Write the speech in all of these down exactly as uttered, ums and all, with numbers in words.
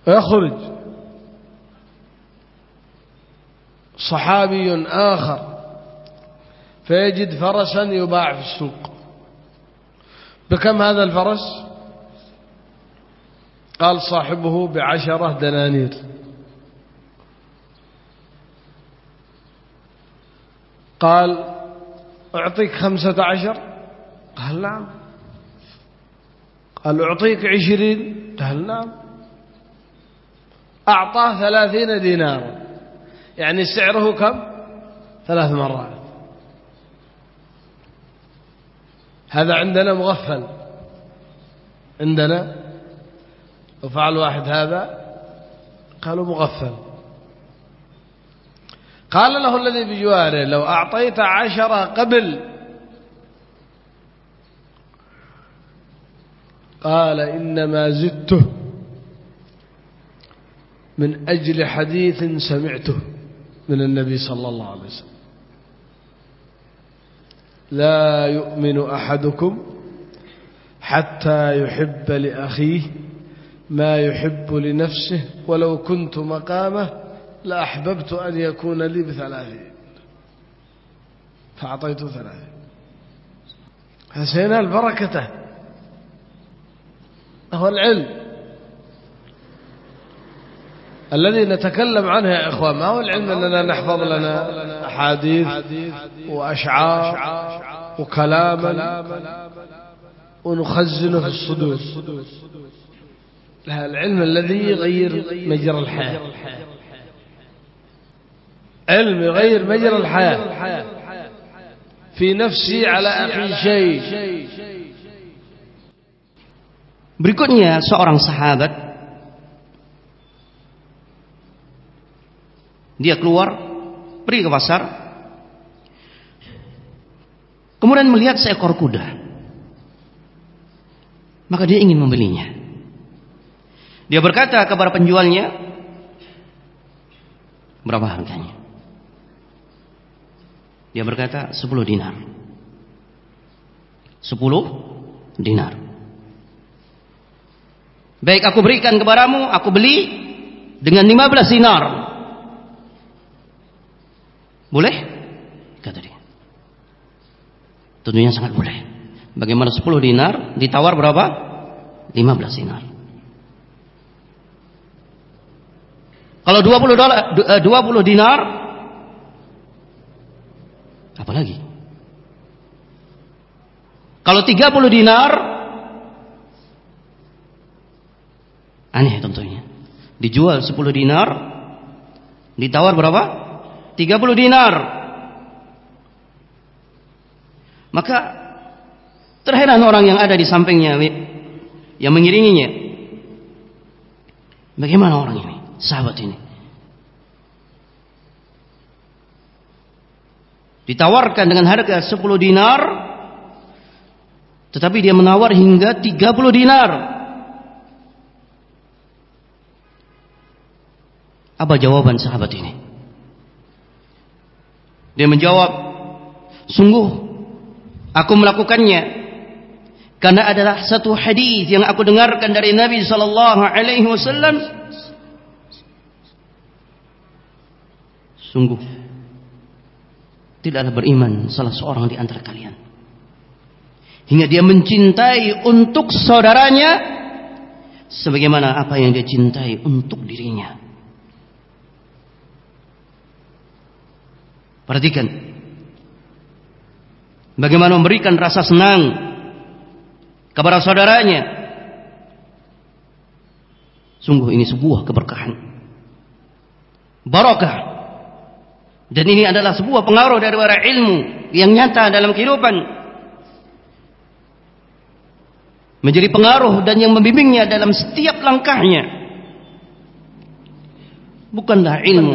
ويخرج صحابي آخر فيجد فرسا يباع في السوق. بكم هذا الفرس؟ قال صاحبه بعشرة دنانير. قال أعطيك خمسة عشر؟ قال نعم. قال أعطيك عشرين؟ قال نعم. أعطاه ثلاثين دينارا، يعني سعره كم؟ ثلاث مرات. هذا عندنا مغفل، عندنا وفعل واحد هذا قالوا مغفل. قال له الذي بجواره لو أعطيت عشرة قبل، قال إنما زدته من أجل حديث سمعته من النبي صلى الله عليه وسلم: لا يؤمن أحدكم حتى يحب لأخيه ما يحب لنفسه ولو كنت مقامه لأحببت أن يكون لي بثلاثين. فأعطيته ثلاثين. حسين بركته هو العلم الذي نتكلم عنه يا إخوان. ما هو العلم أننا نحفظ لنا أحاديث وأشعار وكلاما ونخزنه في الصدور. لا، العلم الذي يغير مجرى الحياة، علم يغير مجرى الحياة. في نفسي على أخي شيء. Berikutnya seorang sahabat, dia keluar pergi ke pasar, kemudian melihat seekor kuda, maka dia ingin membelinya. Dia berkata kepada penjualnya, berapa harganya? Dia berkata sepuluh dinar. Sepuluh dinar. Baik, aku berikan kepadamu, aku beli dengan lima belas dinar. Boleh? Kata dia. Tentunya sangat boleh. Bagaimana sepuluh dinar ditawar berapa? lima belas dinar. Kalau dua puluh dolar, dua puluh dinar, apa lagi? Kalau tiga puluh dinar, aneh tentunya. Dijual sepuluh dinar, ditawar berapa? tiga puluh dinar. Maka terheran orang yang ada di sampingnya, yang mengiringinya. Bagaimana orang ini? Sahabat ini ditawarkan dengan harga sepuluh dinar, tetapi dia menawar hingga tiga puluh dinar. Apa jawaban sahabat ini? Dia menjawab, sungguh aku melakukannya karena adalah satu hadis yang aku dengarkan dari Nabi sallallahu alaihi wasallam. Sungguh tidaklah beriman salah seorang di antara kalian hingga dia mencintai untuk saudaranya sebagaimana apa yang dia cintai untuk dirinya. Perhatikan bagaimana memberikan rasa senang kepada saudaranya. Sungguh ini sebuah keberkahan, barakah. Dan ini adalah sebuah pengaruh daripada ilmu yang nyata dalam kehidupan, menjadi pengaruh dan yang membimbingnya dalam setiap langkahnya. Bukanlah ilmu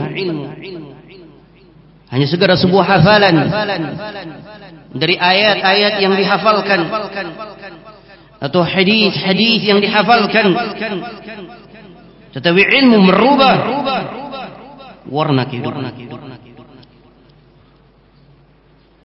hanya segera sebuah hafalan dari ayat-ayat yang dihafalkan atau hadis-hadis yang dihafalkan, tetapi ilmu merubah warna kehidupan.